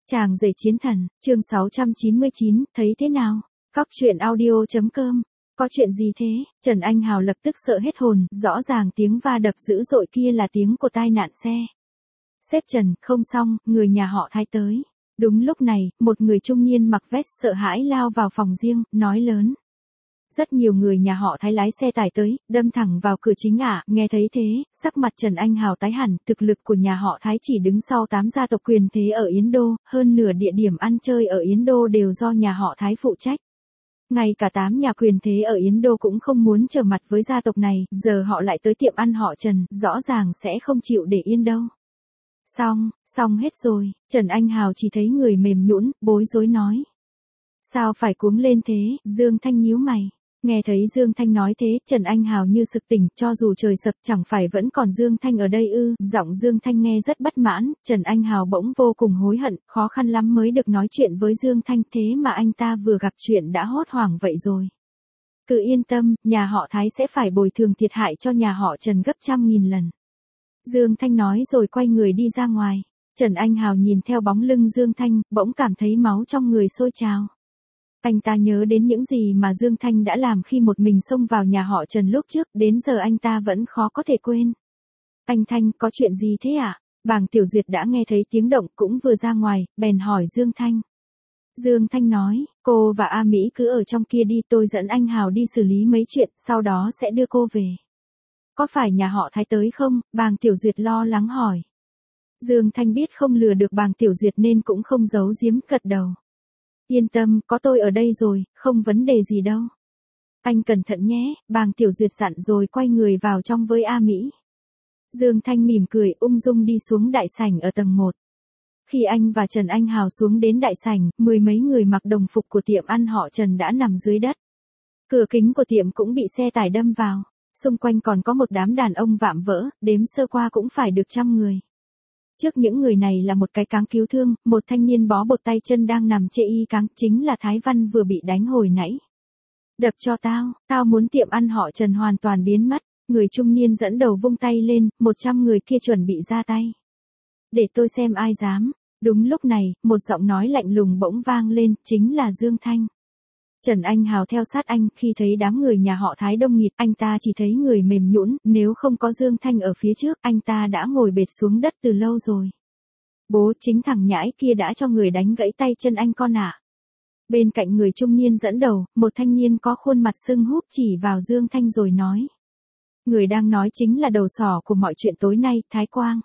Chàng rể chiến thần, chương 699, thấy thế nào? Cóc truyện audio.com. Có chuyện gì thế? Trần Anh Hào lập tức sợ hết hồn, rõ ràng tiếng va đập dữ dội kia là tiếng của tai nạn xe. Sếp Trần, không xong, người nhà họ Thái tới. Đúng lúc này, một người trung niên mặc vest sợ hãi lao vào phòng riêng, nói lớn. Rất nhiều người nhà họ Thái lái xe tải tới, đâm thẳng vào cửa chính ạ. Nghe thấy thế, sắc mặt Trần Anh Hào tái hẳn, thực lực của nhà họ Thái chỉ đứng sau 8 gia tộc quyền thế ở Yến Đô, hơn nửa địa điểm ăn chơi ở Yến Đô đều do nhà họ Thái phụ trách. Ngay cả 8 nhà quyền thế ở Yến Đô cũng không muốn trở mặt với gia tộc này, giờ họ lại tới tiệm ăn họ Trần, rõ ràng sẽ không chịu để yên đâu. Xong hết rồi, Trần Anh Hào chỉ thấy người mềm nhũn, bối rối nói. Sao phải cuống lên thế, Dương Thanh nhíu mày. Nghe thấy Dương Thanh nói thế, Trần Anh Hào như sực tỉnh, cho dù trời sập chẳng phải vẫn còn Dương Thanh ở đây ư, giọng Dương Thanh nghe rất bất mãn, Trần Anh Hào bỗng vô cùng hối hận, khó khăn lắm mới được nói chuyện với Dương Thanh, thế mà anh ta vừa gặp chuyện đã hốt hoảng vậy rồi. Cứ yên tâm, nhà họ Thái sẽ phải bồi thường thiệt hại cho nhà họ Trần gấp 100.000 lần. Dương Thanh nói rồi quay người đi ra ngoài, Trần Anh Hào nhìn theo bóng lưng Dương Thanh, bỗng cảm thấy máu trong người sôi trào. Anh ta nhớ đến những gì mà Dương Thanh đã làm khi một mình xông vào nhà họ Trần lúc trước, đến giờ anh ta vẫn khó có thể quên. Anh Thanh, có chuyện gì thế ạ? Bàng Tiểu Duyệt đã nghe thấy tiếng động cũng vừa ra ngoài, bèn hỏi Dương Thanh. Dương Thanh nói, cô và A Mỹ cứ ở trong kia đi, tôi dẫn anh Hào đi xử lý mấy chuyện, sau đó sẽ đưa cô về. Có phải nhà họ Thái tới không? Bàng Tiểu Duyệt lo lắng hỏi. Dương Thanh biết không lừa được Bàng Tiểu Duyệt nên cũng không giấu giếm, gật đầu. Yên tâm, có tôi ở đây rồi, không vấn đề gì đâu. Anh cẩn thận nhé, Bàng Tiểu Duyệt dặn rồi quay người vào trong với A Mỹ. Dương Thanh mỉm cười ung dung đi xuống đại sảnh ở tầng 1. Khi anh và Trần Anh Hào xuống đến đại sảnh, mười mấy người mặc đồng phục của tiệm ăn họ Trần đã nằm dưới đất. Cửa kính của tiệm cũng bị xe tải đâm vào, xung quanh còn có một đám đàn ông vạm vỡ, đếm sơ qua cũng phải được 100 người. Trước những người này là một cái cáng cứu thương, một thanh niên bó bột tay chân đang nằm chê y cáng, chính là Thái Văn vừa bị đánh hồi nãy. Đập cho tao muốn tiệm ăn họ Trần hoàn toàn biến mất, người trung niên dẫn đầu vung tay lên, 100 người kia chuẩn bị ra tay. Để tôi xem ai dám. Đúng lúc này, một giọng nói lạnh lùng bỗng vang lên, chính là Dương Thanh. Trần Anh Hào theo sát anh, khi thấy đám người nhà họ Thái đông nghịt, anh ta chỉ thấy người mềm nhũn, nếu không có Dương Thanh ở phía trước, anh ta đã ngồi bệt xuống đất từ lâu rồi. Bố, chính thằng nhãi kia đã cho người đánh gãy tay chân anh con ạ. Bên cạnh người trung niên dẫn đầu, một thanh niên có khuôn mặt sưng húp chỉ vào Dương Thanh rồi nói. Người đang nói chính là đầu sỏ của mọi chuyện tối nay, Thái Quang.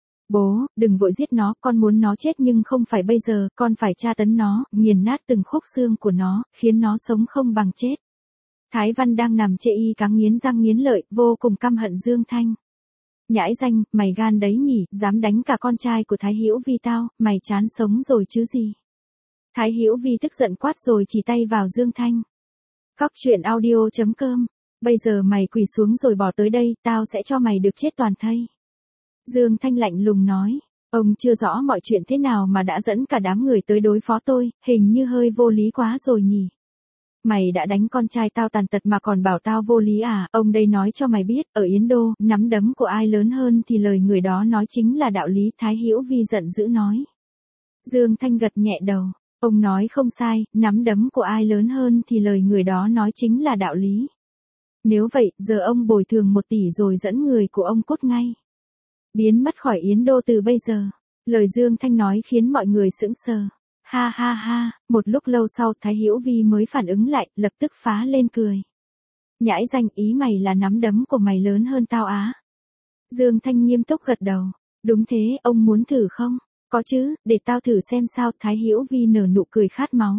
Bố, đừng vội giết nó, con muốn nó chết nhưng không phải bây giờ, con phải tra tấn nó, nghiền nát từng khúc xương của nó, khiến nó sống không bằng chết. Thái Văn đang nằm chê y cáng nghiến răng nghiến lợi, vô cùng căm hận Dương Thanh. Nhãi danh, mày gan đấy nhỉ, dám đánh cả con trai của Thái Hữu Vi tao, mày chán sống rồi chứ gì. Thái Hữu Vi tức giận quát rồi chỉ tay vào Dương Thanh. Cóc truyện audio.com, bây giờ mày quỳ xuống rồi bỏ tới đây, tao sẽ cho mày được chết toàn thây. Dương Thanh lạnh lùng nói, ông chưa rõ mọi chuyện thế nào mà đã dẫn cả đám người tới đối phó tôi, hình như hơi vô lý quá rồi nhỉ. Mày đã đánh con trai tao tàn tật mà còn bảo tao vô lý à, ông đây nói cho mày biết, ở Yến Đô, nắm đấm của ai lớn hơn thì lời người đó nói chính là đạo lý, Thái Hữu Vi giận dữ nói. Dương Thanh gật nhẹ đầu, ông nói không sai, nắm đấm của ai lớn hơn thì lời người đó nói chính là đạo lý. Nếu vậy, giờ ông bồi thường 1 tỷ rồi dẫn người của ông cút ngay. Biến mất khỏi Yến Đô từ bây giờ. Lời Dương Thanh nói khiến mọi người sững sờ. Ha ha ha, một lúc lâu sau Thái Hữu Vi mới phản ứng lại, lập tức phá lên cười. Nhãi danh, ý mày là nắm đấm của mày lớn hơn tao á. Dương Thanh nghiêm túc gật đầu. Đúng thế, ông muốn thử không? Có chứ, để tao thử xem sao. Thái Hữu Vi nở nụ cười khát máu.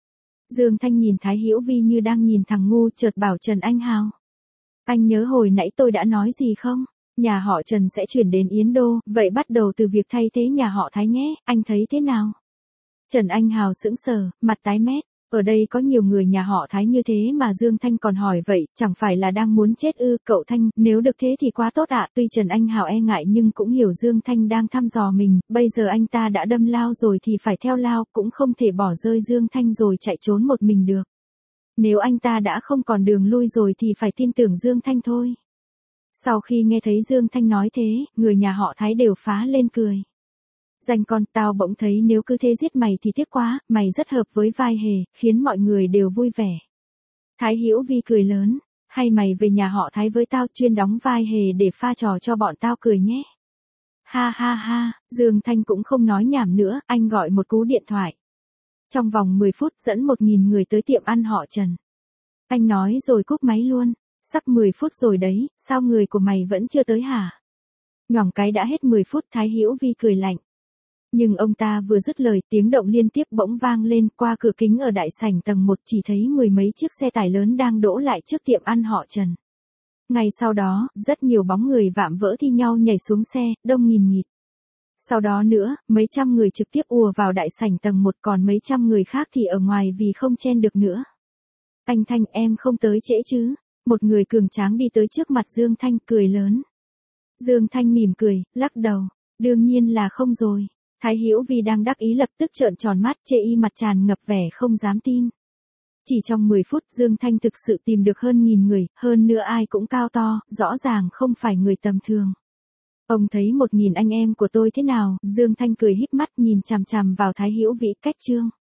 Dương Thanh nhìn Thái Hữu Vi như đang nhìn thằng ngu, chợt bảo Trần Anh Hào. Anh nhớ hồi nãy tôi đã nói gì không? Nhà họ Trần sẽ chuyển đến Yến Đô, vậy bắt đầu từ việc thay thế nhà họ Thái nhé, anh thấy thế nào? Trần Anh Hào sững sờ, mặt tái mét, ở đây có nhiều người nhà họ Thái như thế mà Dương Thanh còn hỏi vậy, chẳng phải là đang muốn chết ư, cậu Thanh, nếu được thế thì quá tốt ạ. Tuy Trần Anh Hào e ngại nhưng cũng hiểu Dương Thanh đang thăm dò mình, bây giờ anh ta đã đâm lao rồi thì phải theo lao, cũng không thể bỏ rơi Dương Thanh rồi chạy trốn một mình được. Nếu anh ta đã không còn đường lui rồi thì phải tin tưởng Dương Thanh thôi. Sau khi nghe thấy Dương Thanh nói thế, người nhà họ Thái đều phá lên cười. Danh con, tao bỗng thấy nếu cứ thế giết mày thì tiếc quá, mày rất hợp với vai hề, khiến mọi người đều vui vẻ. Thái Hữu Vi cười lớn, hay mày về nhà họ Thái với tao chuyên đóng vai hề để pha trò cho bọn tao cười nhé. Ha ha ha, Dương Thanh cũng không nói nhảm nữa, anh gọi một cú điện thoại. Trong vòng 10 phút dẫn 1.000 người tới tiệm ăn họ Trần. Anh nói rồi cúp máy luôn, sắp 10 phút rồi đấy, sao người của mày vẫn chưa tới hả? Nhoảng cái đã hết 10 phút, Thái Hữu Vi cười lạnh. Nhưng ông ta vừa dứt lời, tiếng động liên tiếp bỗng vang lên, qua cửa kính ở đại sảnh tầng 1 chỉ thấy 10 mấy chiếc xe tải lớn đang đỗ lại trước tiệm ăn họ Trần. Ngay sau đó, rất nhiều bóng người vạm vỡ thi nhau nhảy xuống xe, đông nghìn nghịt. Sau đó nữa, mấy trăm người trực tiếp ùa vào đại sảnh tầng 1, còn mấy trăm người khác thì ở ngoài vì không chen được nữa. Anh Thanh, em không tới trễ chứ? Một người cường tráng đi tới trước mặt Dương Thanh cười lớn. Dương Thanh mỉm cười, lắc đầu. Đương nhiên là không rồi. Thái Hữu Vi đang đắc ý lập tức trợn tròn mắt, chê y mặt tràn ngập vẻ không dám tin. Chỉ trong 10 phút Dương Thanh thực sự tìm được hơn 1.000 người, hơn nữa ai cũng cao to, rõ ràng không phải người tầm thường. Ông thấy 1.000 anh em của tôi thế nào? Dương Thanh cười híp mắt nhìn chằm chằm vào Thái Hữu Vi, cách chương.